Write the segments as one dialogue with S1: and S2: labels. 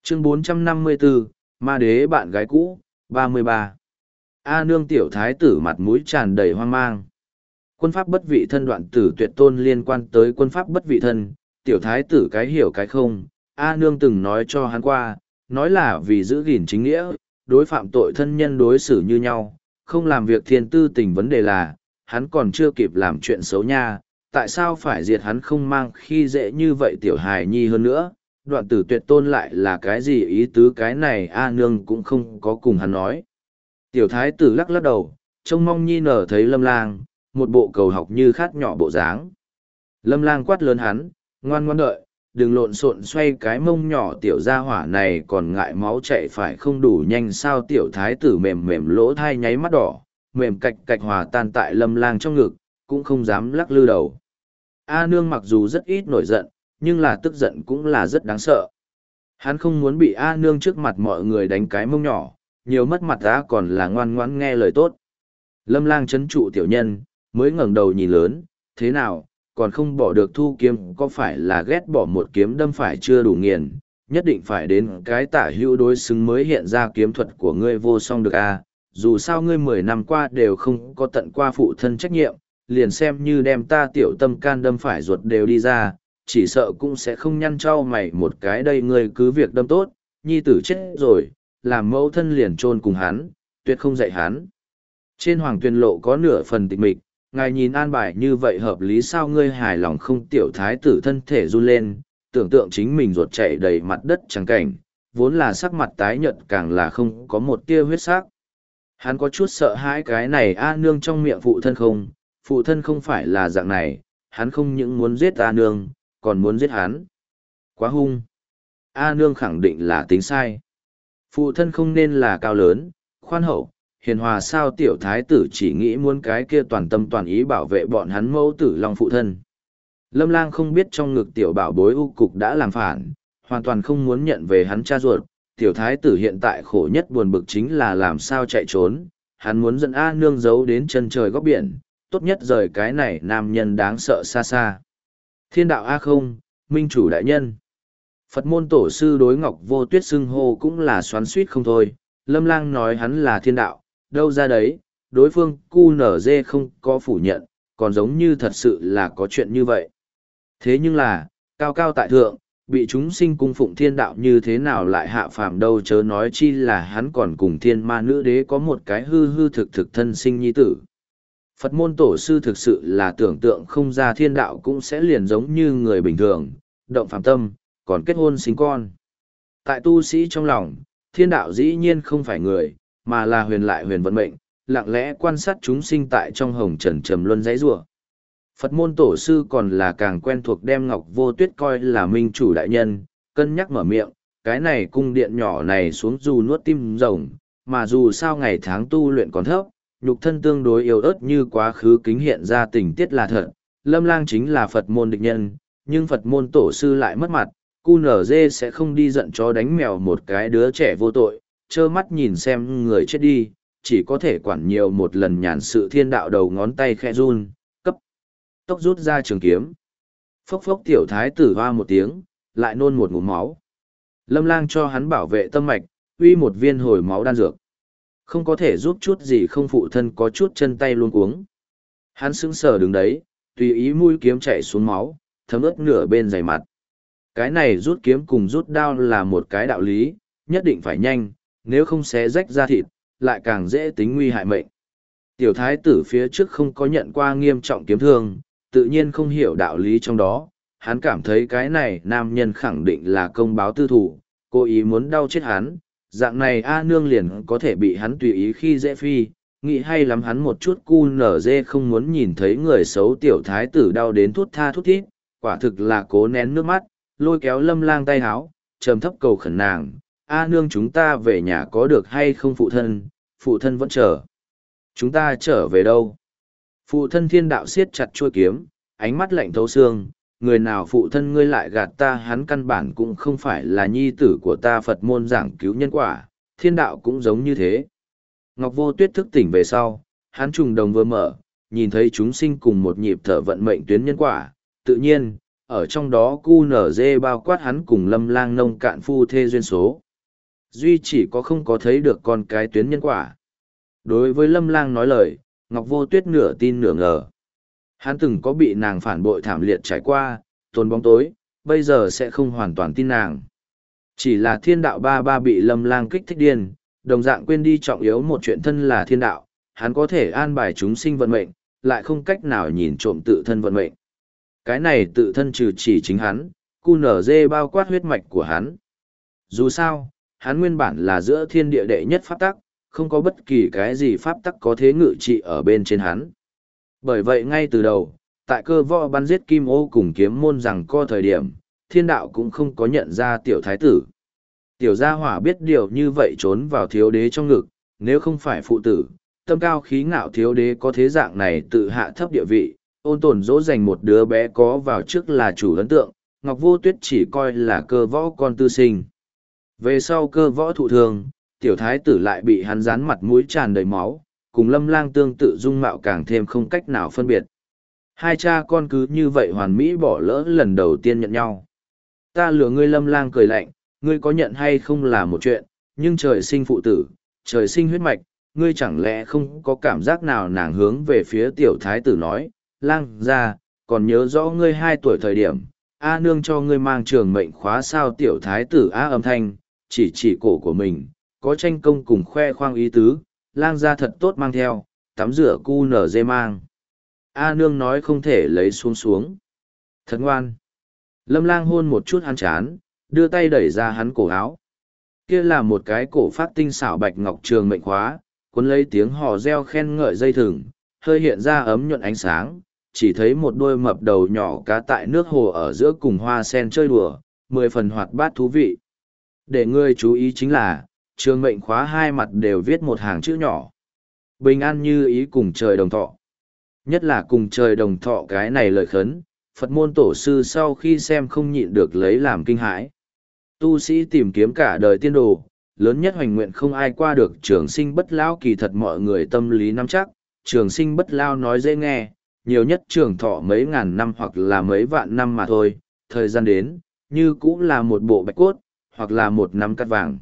S1: Chương 454, Ma Đế bạn gái cũ, 33. A Nương tiểu thái tử mặt mũi tràn đầy hoang mang. Quân pháp bất vị thân đoạn tử tuyệt tôn liên quan tới quân pháp bất vị thân, tiểu thái tử cái hiểu cái không. A Nương từng nói cho hắn qua, nói là vì giữ gìn chính nghĩa, đối phạm tội thân nhân đối xử như nhau, không làm việc thiên tư tình. Vấn đề là, hắn còn chưa kịp làm chuyện xấu nha, tại sao phải diệt hắn không mang khi dễ như vậy tiểu hài nhi hơn nữa. Đoạn tử tuyệt tôn lại là cái gì ý tứ, cái này A Nương cũng không có cùng hắn nói. Tiểu thái tử lắc lắc đầu, trông mong nhi nở thấy Lâm Lang, một bộ cầu học như khát nhỏ bộ dáng. Lâm Lang quát lớn hắn, ngoan ngoan đợi, đừng lộn xộn xoay cái mông nhỏ, tiểu gia hỏa này còn ngại máu chạy phải không đủ nhanh sao. Tiểu thái tử mềm mềm lỗ thai nháy mắt đỏ, mềm cạch cạch hòa tan tại Lâm Lang trong ngực, cũng không dám lắc lư đầu. A Nương mặc dù rất ít nổi giận, nhưng là tức giận cũng là rất đáng sợ. Hắn không muốn bị A Nương trước mặt mọi người đánh cái mông nhỏ, nhiều mất mặt ra còn là ngoan ngoãn nghe lời tốt. Lâm Lang trấn trụ tiểu nhân, mới ngẩng đầu nhìn lớn, thế nào, còn không bỏ được thu kiếm, có phải là ghét bỏ một kiếm đâm phải chưa đủ nghiền, nhất định phải đến cái tả hữu đối xứng mới hiện ra kiếm thuật của ngươi vô song được a. Dù sao ngươi 10 năm qua đều không có tận qua phụ thân trách nhiệm, liền xem như đem ta tiểu tâm can đâm phải ruột đều đi ra, chỉ sợ cũng sẽ không nhăn trao mày một cái. Đây ngươi cứ việc đâm tốt, nhi tử chết rồi, làm mẫu thân liền chôn cùng hắn, tuyệt không dạy hắn. Trên hoàng tuyên lộ có nửa phần tịch mịch, ngài nhìn an bài như vậy hợp lý sao? Ngươi hài lòng không? Tiểu thái tử thân thể run lên, tưởng tượng chính mình ruột chảy đầy mặt đất trắng cảnh, vốn là sắc mặt tái nhợt càng là không có một tia huyết sắc. Hắn có chút sợ hãi cái này A Nương trong miệng phụ thân không phải là dạng này, hắn không những muốn giết A Nương, còn muốn giết hắn. Quá hung. A Nương khẳng định là tính sai. Phụ thân không nên là cao lớn, khoan hậu, hiền hòa sao? Tiểu thái tử chỉ nghĩ muốn cái kia toàn tâm toàn ý bảo vệ bọn hắn mẫu tử long phụ thân. Lâm Lang không biết trong ngực tiểu bảo bối u cục đã làm phản, hoàn toàn không muốn nhận về hắn cha ruột. Tiểu thái tử hiện tại khổ nhất buồn bực chính là làm sao chạy trốn, hắn muốn dẫn A Nương giấu đến chân trời góc biển, tốt nhất rời cái này nam nhân đáng sợ xa xa. Thiên đạo A không, minh chủ đại nhân. Phật môn tổ sư đối Ngọc Vô Tuyết xưng hô cũng là xoắn suýt không thôi. Lâm Lang nói hắn là thiên đạo, đâu ra đấy, đối phương QNZ không có phủ nhận, còn giống như thật sự là có chuyện như vậy. Thế nhưng là, cao cao tại thượng, bị chúng sinh cung phụng thiên đạo như thế nào lại hạ phàm đâu, chớ nói chi là hắn còn cùng thiên ma nữ đế có một cái hư hư thực thực thân sinh nhi tử. Phật môn tổ sư thực sự là tưởng tượng không ra thiên đạo cũng sẽ liền giống như người bình thường, động phàm tâm, còn kết hôn sinh con. Tại tu sĩ trong lòng, thiên đạo dĩ nhiên không phải người, mà là huyền lại huyền vận mệnh, lặng lẽ quan sát chúng sinh tại trong hồng trần trầm luân dãy rủa. Phật môn tổ sư còn là càng quen thuộc đem Ngọc Vô Tuyết coi là minh chủ đại nhân, cân nhắc mở miệng, cái này cung điện nhỏ này xuống dù nuốt tim rồng, mà dù sao ngày tháng tu luyện còn thấp, nhục thân tương đối yếu ớt như quá khứ kính hiện ra tình tiết là thật. Lâm Lang chính là Phật môn địch nhân, nhưng Phật môn tổ sư lại mất mặt, QNZ sẽ không đi giận chó đánh mèo một cái đứa trẻ vô tội, trơ mắt nhìn xem người chết đi, chỉ có thể quản nhiều một lần nhàn sự. Thiên đạo đầu ngón tay khẽ run, cấp tốc rút ra trường kiếm. Phốc phốc, tiểu thái tử hoa một tiếng, lại nôn một ngụm máu. Lâm Lang cho hắn bảo vệ tâm mạch, uy một viên hồi máu đan dược. Không có thể giúp chút gì không, phụ thân có chút chân tay luôn cuống. Hắn sững sờ đứng đấy, tùy ý mũi kiếm chạy xuống máu, thấm ướt nửa bên giày mặt. Cái này rút kiếm cùng rút đao là một cái đạo lý, nhất định phải nhanh, nếu không xé rách da thịt, lại càng dễ tính nguy hại mệnh. Tiểu thái tử phía trước không có nhận qua nghiêm trọng kiếm thương, tự nhiên không hiểu đạo lý trong đó. Hắn cảm thấy cái này nam nhân khẳng định là công báo tư thủ, cố ý muốn đau chết hắn, dạng này A Nương liền có thể bị hắn tùy ý khi dễ phi. Nghĩ hay lắm hắn một chút QNZ không muốn nhìn thấy người xấu. Tiểu thái tử đau đến thút tha thút thít, quả thực là cố nén nước mắt, lôi kéo Lâm Lang tay háo, trầm thấp cầu khẩn nàng, A Nương chúng ta về nhà có được hay không? Phụ thân vẫn chờ. Chúng ta trở về đâu? Phụ thân. Thiên đạo siết chặt chuôi kiếm, ánh mắt lạnh thấu xương, người nào phụ thân ngươi lại gạt ta, hắn căn bản cũng không phải là nhi tử của ta. Phật môn giảng cứu nhân quả, thiên đạo cũng giống như thế. Ngọc Vô Tuyết thức tỉnh về sau, hắn trùng đồng vừa mở, nhìn thấy chúng sinh cùng một nhịp thở vận mệnh tuyến nhân quả, tự nhiên, ở trong đó QNZ bao quát hắn cùng Lâm Lang nông cạn phu thê duyên số. Duy chỉ có không có thấy được con cái tuyến nhân quả. Đối với Lâm Lang nói lời, Ngọc Vô Tuyết nửa tin nửa ngờ. Hắn từng có bị nàng phản bội thảm liệt trải qua, tồn bóng tối, bây giờ sẽ không hoàn toàn tin nàng. Chỉ là thiên đạo ba ba bị Lâm Lang kích thích điên, đồng dạng quên đi trọng yếu một chuyện thân là thiên đạo, hắn có thể an bài chúng sinh vận mệnh, lại không cách nào nhìn trộm tự thân vận mệnh. Cái này tự thân trừ chỉ chính hắn, QNZ bao quát huyết mạch của hắn. Dù sao, hắn nguyên bản là giữa thiên địa đệ nhất pháp tắc, không có bất kỳ cái gì pháp tắc có thế ngự trị ở bên trên hắn. Bởi vậy ngay từ đầu, tại cơ võ bắn giết Kim Ô cùng kiếm môn rằng co thời điểm, thiên đạo cũng không có nhận ra tiểu thái tử. Tiểu gia hỏa biết điều như vậy trốn vào thiếu đế trong ngực, nếu không phải phụ tử, tâm cao khí ngạo thiếu đế có thế dạng này tự hạ thấp địa vị, ôn tồn dỗ dành một đứa bé có vào trước là chủ ấn tượng, Ngọc Vô Tuyết chỉ coi là cơ võ con tư sinh. Về sau cơ võ thụ thường, tiểu thái tử lại bị hắn dán mặt mũi tràn đầy máu, cùng Lâm Lang tương tự dung mạo càng thêm không cách nào phân biệt. Hai cha con cứ như vậy hoàn mỹ bỏ lỡ lần đầu tiên nhận nhau. Ta lừa ngươi. Lâm Lang cười lạnh, ngươi có nhận hay không là một chuyện, nhưng trời sinh phụ tử, trời sinh huyết mạch, ngươi chẳng lẽ không có cảm giác nào? Nàng hướng về phía tiểu thái tử nói, Lang ra, còn nhớ rõ ngươi 2 tuổi thời điểm, A nương cho ngươi mang trường mệnh khóa sao? Tiểu thái tử A âm thanh, chỉ cổ của mình, có tranh công cùng khoe khoang ý tứ, Lang ra thật tốt mang theo, tắm rửa QNZ mang. A nương nói không thể lấy xuống. Thật ngoan. Lâm Lang hôn một chút hắn chán, đưa tay đẩy ra hắn cổ áo. Kia là một cái cổ phát tinh xảo bạch ngọc trường mệnh khóa, cuốn lấy tiếng hò reo khen ngợi dây thừng, hơi hiện ra ấm nhuận ánh sáng, chỉ thấy một đôi mập đầu nhỏ cá tại nước hồ ở giữa cùng hoa sen chơi đùa, 10 phần hoạt bát thú vị. Để ngươi chú ý chính là, trường mệnh khóa 2 mặt đều viết một hàng chữ nhỏ. Bình an như ý cùng trời đồng thọ. Nhất là cùng trời đồng thọ cái này lời khấn, Phật môn tổ sư sau khi xem không nhịn được lấy làm kinh hãi. Tu sĩ tìm kiếm cả đời tiên đồ, lớn nhất hoành nguyện không ai qua được trường sinh bất lão. Kỳ thật mọi người tâm lý nắm chắc, trường sinh bất lao nói dễ nghe, nhiều nhất trường thọ mấy ngàn năm hoặc là mấy vạn năm mà thôi, thời gian đến, như cũng là một bộ bạch cốt, hoặc là một nắm cát vàng.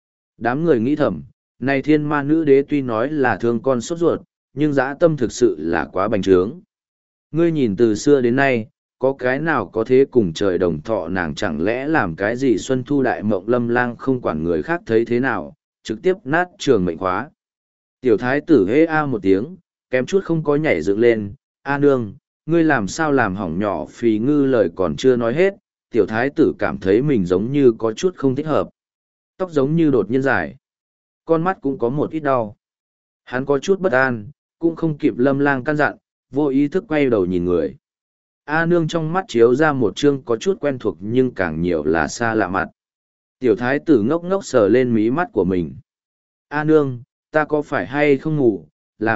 S1: Đám người nghĩ thầm, này thiên ma nữ đế tuy nói là thương con sốt ruột, nhưng dã tâm thực sự là quá bành trướng. Ngươi nhìn từ xưa đến nay, có cái nào có thế cùng trời đồng thọ? Nàng chẳng lẽ làm cái gì xuân thu đại mộng? Lâm Lang không quản người khác thấy thế nào, trực tiếp nát trường mệnh khóa. Tiểu thái tử hê a một tiếng, kém chút không có nhảy dựng lên. A nương, ngươi làm sao làm hỏng nhỏ Phì Ngư? Lời còn chưa nói hết, tiểu thái tử cảm thấy mình giống như có chút không thích hợp. Tóc giống như đột nhiên dài, con mắt cũng có một ít đau. Hắn có chút bất an, cũng không kịp Lâm Lang căn dặn, vô ý thức quay đầu nhìn người. A nương trong mắt chiếu ra một chương có chút quen thuộc nhưng càng nhiều là xa lạ mặt. Tiểu thái tử ngốc ngốc sờ lên mí mắt của mình. A nương, ta có phải hay không ngủ?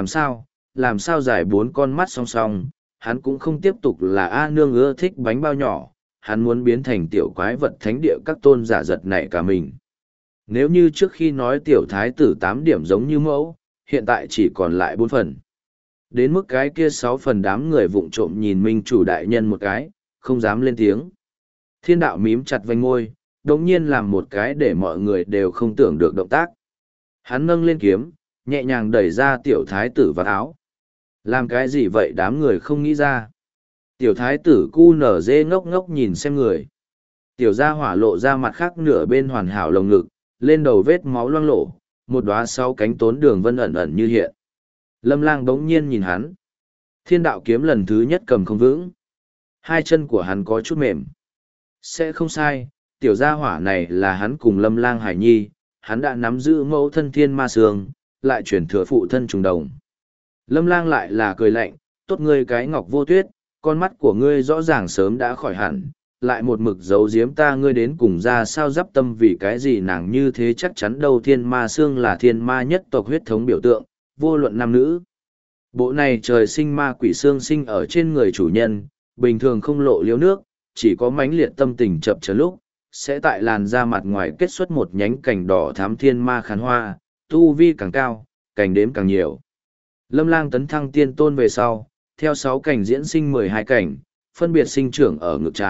S1: Làm sao giải 4 con mắt song song? Hắn cũng không tiếp tục là A nương ưa thích bánh bao nhỏ, hắn muốn biến thành tiểu quái vật thánh địa các tôn giả giật nảy cả mình. Nếu như trước khi nói tiểu thái tử 8 điểm giống như mẫu, hiện tại chỉ còn lại 4 phần. Đến mức cái kia 6 phần đám người vụng trộm nhìn minh chủ đại nhân một cái, không dám lên tiếng. Thiên đạo mím chặt vành môi, đồng nhiên làm một cái để mọi người đều không tưởng được động tác. Hắn nâng lên kiếm, nhẹ nhàng đẩy ra tiểu thái tử vào áo. Làm cái gì vậy? Đám người không nghĩ ra. Tiểu thái tử QNZ ngốc ngốc nhìn xem người. Tiểu gia hỏa lộ ra mặt khác nửa bên hoàn hảo lồng ngực, lên đầu vết máu loang lổ, một đóa 6 cánh tốn đường vân ẩn ẩn như hiện. Lâm Lang bỗng nhiên nhìn hắn. Thiên đạo kiếm lần thứ nhất cầm không vững. 2 chân của hắn có chút mềm. Sẽ không sai, tiểu gia hỏa này là hắn cùng Lâm Lang hải nhi, hắn đã nắm giữ mẫu thân thiên ma sương, lại chuyển thừa phụ thân trùng đồng. Lâm Lang lại là cười lạnh, tốt ngươi cái Ngọc Vô Tuyết, con mắt của ngươi rõ ràng sớm đã khỏi hẳn, lại một mực giấu giếm ta. Ngươi đến cùng ra sao giáp tâm? Vì cái gì nàng như thế? Chắc chắn đâu, thiên ma sương là thiên ma nhất tộc huyết thống biểu tượng, vô luận nam nữ. Bộ này trời sinh ma quỷ xương sinh ở trên người chủ nhân, bình thường không lộ liếu nước, chỉ có mãnh liệt tâm tình chập chờn lúc, sẽ tại làn da mặt ngoài kết xuất một nhánh cành đỏ thám thiên ma khán hoa, tu vi càng cao, cành đếm càng nhiều. Lâm Lang tấn thăng tiên tôn về sau, theo 6 cảnh diễn sinh 12 cảnh, phân biệt sinh trưởng ở ngực trái,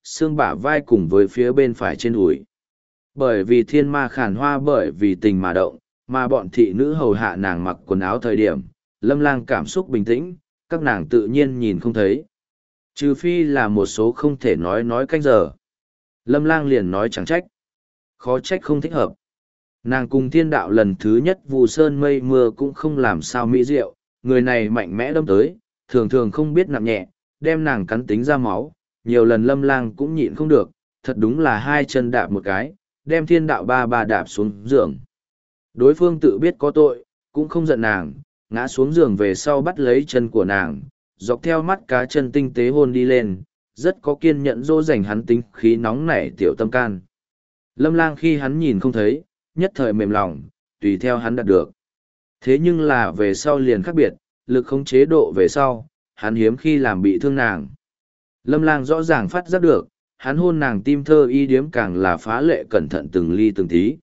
S1: xương bả vai cùng với phía bên phải trên đùi. Bởi vì thiên ma khản hoa bởi vì tình mà động, mà bọn thị nữ hầu hạ nàng mặc quần áo thời điểm, Lâm Lang cảm xúc bình tĩnh, các nàng tự nhiên nhìn không thấy. Trừ phi là một số không thể nói canh giờ. Lâm Lang liền nói chẳng trách. Khó trách không thích hợp. Nàng cùng thiên đạo lần thứ nhất vụ sơn mây mưa cũng không làm sao mỹ diệu, người này mạnh mẽ đâm tới, thường thường không biết nặng nhẹ, đem nàng cắn tính ra máu, nhiều lần Lâm Lang cũng nhịn không được, thật đúng là hai chân đạp một cái, đem thiên đạo ba đạp xuống giường. Đối phương tự biết có tội, cũng không giận nàng, ngã xuống giường về sau bắt lấy chân của nàng, dọc theo mắt cá chân tinh tế hôn đi lên, rất có kiên nhẫn dỗ dành hắn tính khí nóng nảy tiểu tâm can. Lâm Lang khi hắn nhìn không thấy, nhất thời mềm lòng, tùy theo hắn đạt được. Thế nhưng là về sau liền khác biệt, lực không chế độ về sau, hắn hiếm khi làm bị thương nàng. Lâm Lang rõ ràng phát giác được, hắn hôn nàng tim thơ y điếm càng là phá lệ cẩn thận từng ly từng tí.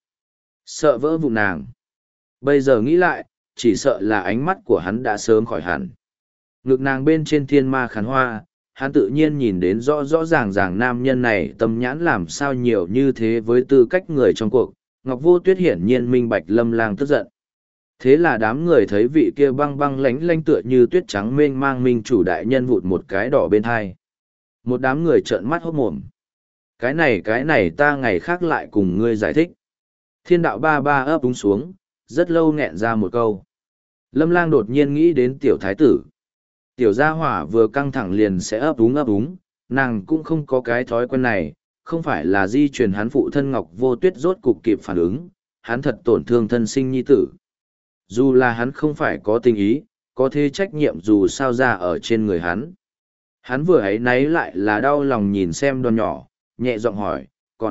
S1: Sợ vỡ vụn nàng. Bây giờ nghĩ lại, chỉ sợ là ánh mắt của hắn đã sớm khỏi hẳn. Ngực nàng bên trên thiên ma khán hoa, hắn tự nhiên nhìn đến rõ rõ ràng ràng nam nhân này tâm nhãn làm sao nhiều như thế với tư cách người trong cuộc. Ngọc Vô Tuyết hiển nhiên minh bạch Lâm Lang tức giận. Thế là đám người thấy vị kia băng băng lánh lánh tựa như tuyết trắng mênh mang minh chủ đại nhân vụt một cái đỏ bên hai. Một đám người trợn mắt hốt mồm. Cái này ta ngày khác lại cùng ngươi giải thích. Thiên đạo ba ấp úng xuống, rất lâu nghẹn ra một câu. Lâm Lang đột nhiên nghĩ đến tiểu thái tử. Tiểu gia hỏa vừa căng thẳng liền sẽ ấp úng, nàng cũng không có cái thói quen này, không phải là di truyền hắn phụ thân Ngọc Vô Tuyết rốt cục kịp phản ứng, hắn thật tổn thương thân sinh nhi tử. Dù là hắn không phải có tình ý, có thế trách nhiệm dù sao ra ở trên người hắn. Hắn vừa ấy náy lại là đau lòng nhìn xem đòn nhỏ, nhẹ giọng hỏi,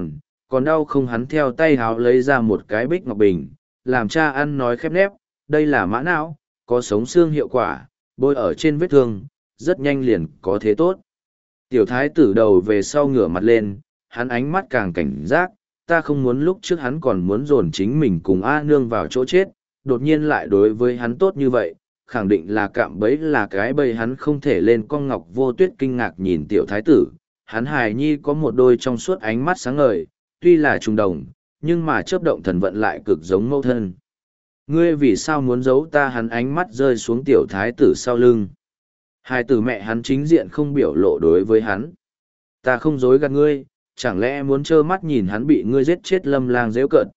S1: còn đau không? Hắn theo tay háo lấy ra một cái bích ngọc bình, làm cha ăn nói khép nép, đây là mã não, có sống xương hiệu quả, bôi ở trên vết thương, rất nhanh liền có thế tốt. Tiểu thái tử đầu về sau ngửa mặt lên, hắn ánh mắt càng cảnh giác, ta không muốn lúc trước hắn còn muốn dồn chính mình cùng A Nương vào chỗ chết, đột nhiên lại đối với hắn tốt như vậy, khẳng định là cạm bẫy là cái bẫy hắn không thể lên. Con Ngọc Vô Tuyết kinh ngạc nhìn tiểu thái tử, hắn hài nhi có một đôi trong suốt ánh mắt sáng ngời, tuy là trùng đồng, nhưng mà chớp động thần vận lại cực giống mẫu thân. Ngươi vì sao muốn giấu ta? Hắn ánh mắt rơi xuống tiểu thái tử sau lưng. Hài tử mẹ hắn chính diện không biểu lộ đối với hắn. Ta không dối gạt ngươi, chẳng lẽ muốn trơ mắt nhìn hắn bị ngươi giết chết? Lâm Lang giễu cợt.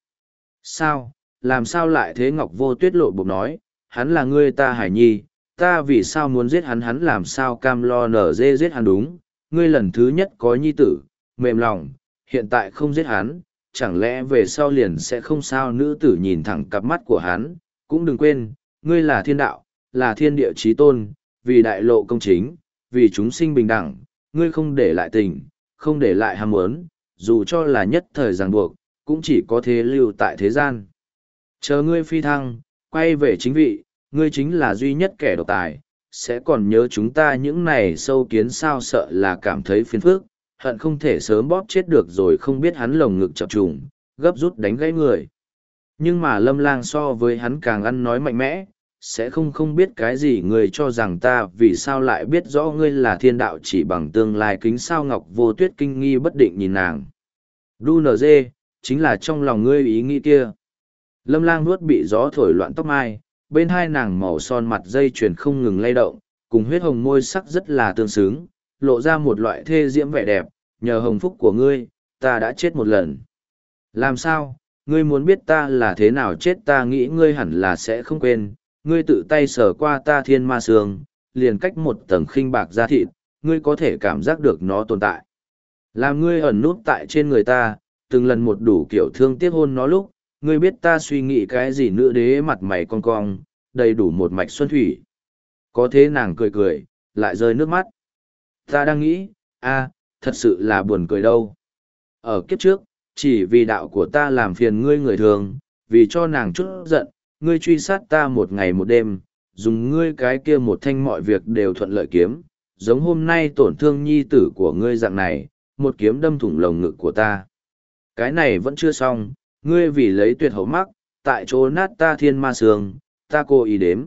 S1: Sao, làm sao lại thế? Ngọc Vô Tuyết lộ bộc nói, hắn là ngươi ta hải nhi, ta vì sao muốn giết hắn? Hắn làm sao cam lo nở dê giết hắn? Đúng, ngươi lần thứ nhất có nhi tử, mềm lòng, hiện tại không giết hắn, chẳng lẽ về sau liền sẽ không sao? Nữ tử nhìn thẳng cặp mắt của hắn, cũng đừng quên, ngươi là thiên đạo, là thiên địa chí tôn, vì đại lộ công chính, vì chúng sinh bình đẳng, ngươi không để lại tình, không để lại ham muốn, dù cho là nhất thời ràng buộc, cũng chỉ có thế lưu tại thế gian. Chờ ngươi phi thăng, quay về chính vị, ngươi chính là duy nhất kẻ độc tài, sẽ còn nhớ chúng ta những này sâu kiến sao? Sợ là cảm thấy phiền phức, hận không thể sớm bóp chết được rồi. Không biết hắn lồng ngực chập trùng, gấp rút đánh gãy người. Nhưng mà Lâm Lang so với hắn càng ăn nói mạnh mẽ, sẽ không biết cái gì. Người cho rằng ta vì sao lại biết rõ ngươi là thiên đạo chỉ bằng tương lai kính sao? Ngọc Vô Tuyết kinh nghi bất định nhìn nàng. Đu nở dê, chính là trong lòng ngươi ý nghĩ kia. Lâm Lang nuốt bị gió thổi loạn tóc mai, bên hai nàng màu son mặt dây chuyền không ngừng lay động, cùng huyết hồng môi sắc rất là tương xứng, lộ ra một loại thê diễm vẻ đẹp. Nhờ hồng phúc của ngươi, ta đã chết một lần. Làm sao, ngươi muốn biết ta là thế nào chết? Ta nghĩ ngươi hẳn là sẽ không quên, ngươi tự tay sờ qua ta thiên ma xương, liền cách một tầng khinh bạc da thịt, ngươi có thể cảm giác được nó tồn tại. Làm ngươi ẩn nút tại trên người ta, từng lần một đủ kiểu thương tiếc hôn nó lúc, ngươi biết ta suy nghĩ cái gì? Nữ đế mặt mày cong cong, đầy đủ một mạch xuân thủy. Có thế nàng cười cười, lại rơi nước mắt. Ta đang nghĩ, thật sự là buồn cười đâu. Ở kiếp trước, chỉ vì đạo của ta làm phiền ngươi người thường, vì cho nàng chút giận, ngươi truy sát ta một ngày một đêm, dùng ngươi cái kia một thanh mọi việc đều thuận lợi kiếm, giống hôm nay tổn thương nhi tử của ngươi dạng này, một kiếm đâm thủng lồng ngực của ta. Cái này vẫn chưa xong, ngươi vì lấy tuyệt hậu mắc, tại chỗ nát ta thiên ma sương, ta cố ý đếm,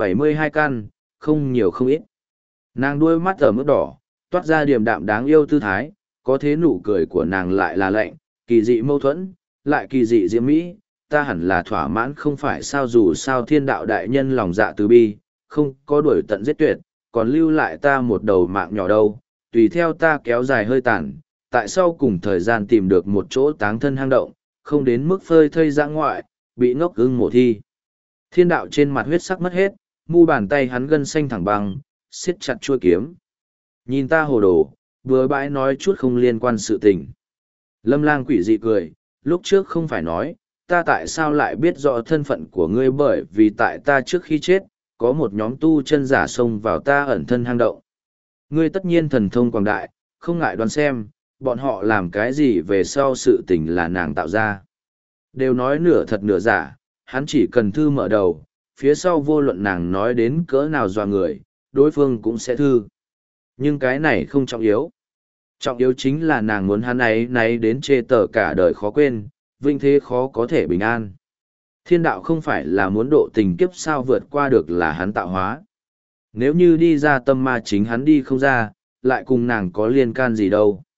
S1: 72 căn, không nhiều không ít. Nàng đuôi mắt ở mức đỏ, toát ra điềm đạm đáng yêu tư thái, có thế nụ cười của nàng lại là lạnh, kỳ dị mâu thuẫn, lại kỳ dị diễm mỹ, ta hẳn là thỏa mãn không phải sao, dù sao thiên đạo đại nhân lòng dạ từ bi, không có đuổi tận giết tuyệt, còn lưu lại ta một đầu mạng nhỏ đâu, tùy theo ta kéo dài hơi tàn, tại sao cùng thời gian tìm được một chỗ táng thân hang động, không đến mức phơi thây ra ngoại, bị ngốc ưng mổ thi. Thiên đạo trên mặt huyết sắc mất hết, mu bàn tay hắn gân xanh thẳng băng, siết chặt chuôi kiếm. Nhìn ta hồ đồ, bừa bãi nói chút không liên quan sự tình. Lâm Lang quỷ dị cười, lúc trước không phải nói, ta tại sao lại biết rõ thân phận của ngươi, bởi vì tại ta trước khi chết, có một nhóm tu chân giả xông vào ta ẩn thân hang động. Ngươi tất nhiên thần thông quảng đại, không ngại đoán xem, bọn họ làm cái gì về sau sự tình là nàng tạo ra. Đều nói nửa thật nửa giả, hắn chỉ cần thư mở đầu, phía sau vô luận nàng nói đến cỡ nào dọa người, đối phương cũng sẽ thư. Nhưng cái này không trọng yếu. Trọng yếu chính là nàng muốn hắn ấy náy đến chê tờ cả đời khó quên, vinh thế khó có thể bình an. Thiên đạo không phải là muốn độ tình kiếp sao vượt qua được là hắn tạo hóa. Nếu như đi ra tâm ma chính hắn đi không ra, lại cùng nàng có liên can gì đâu.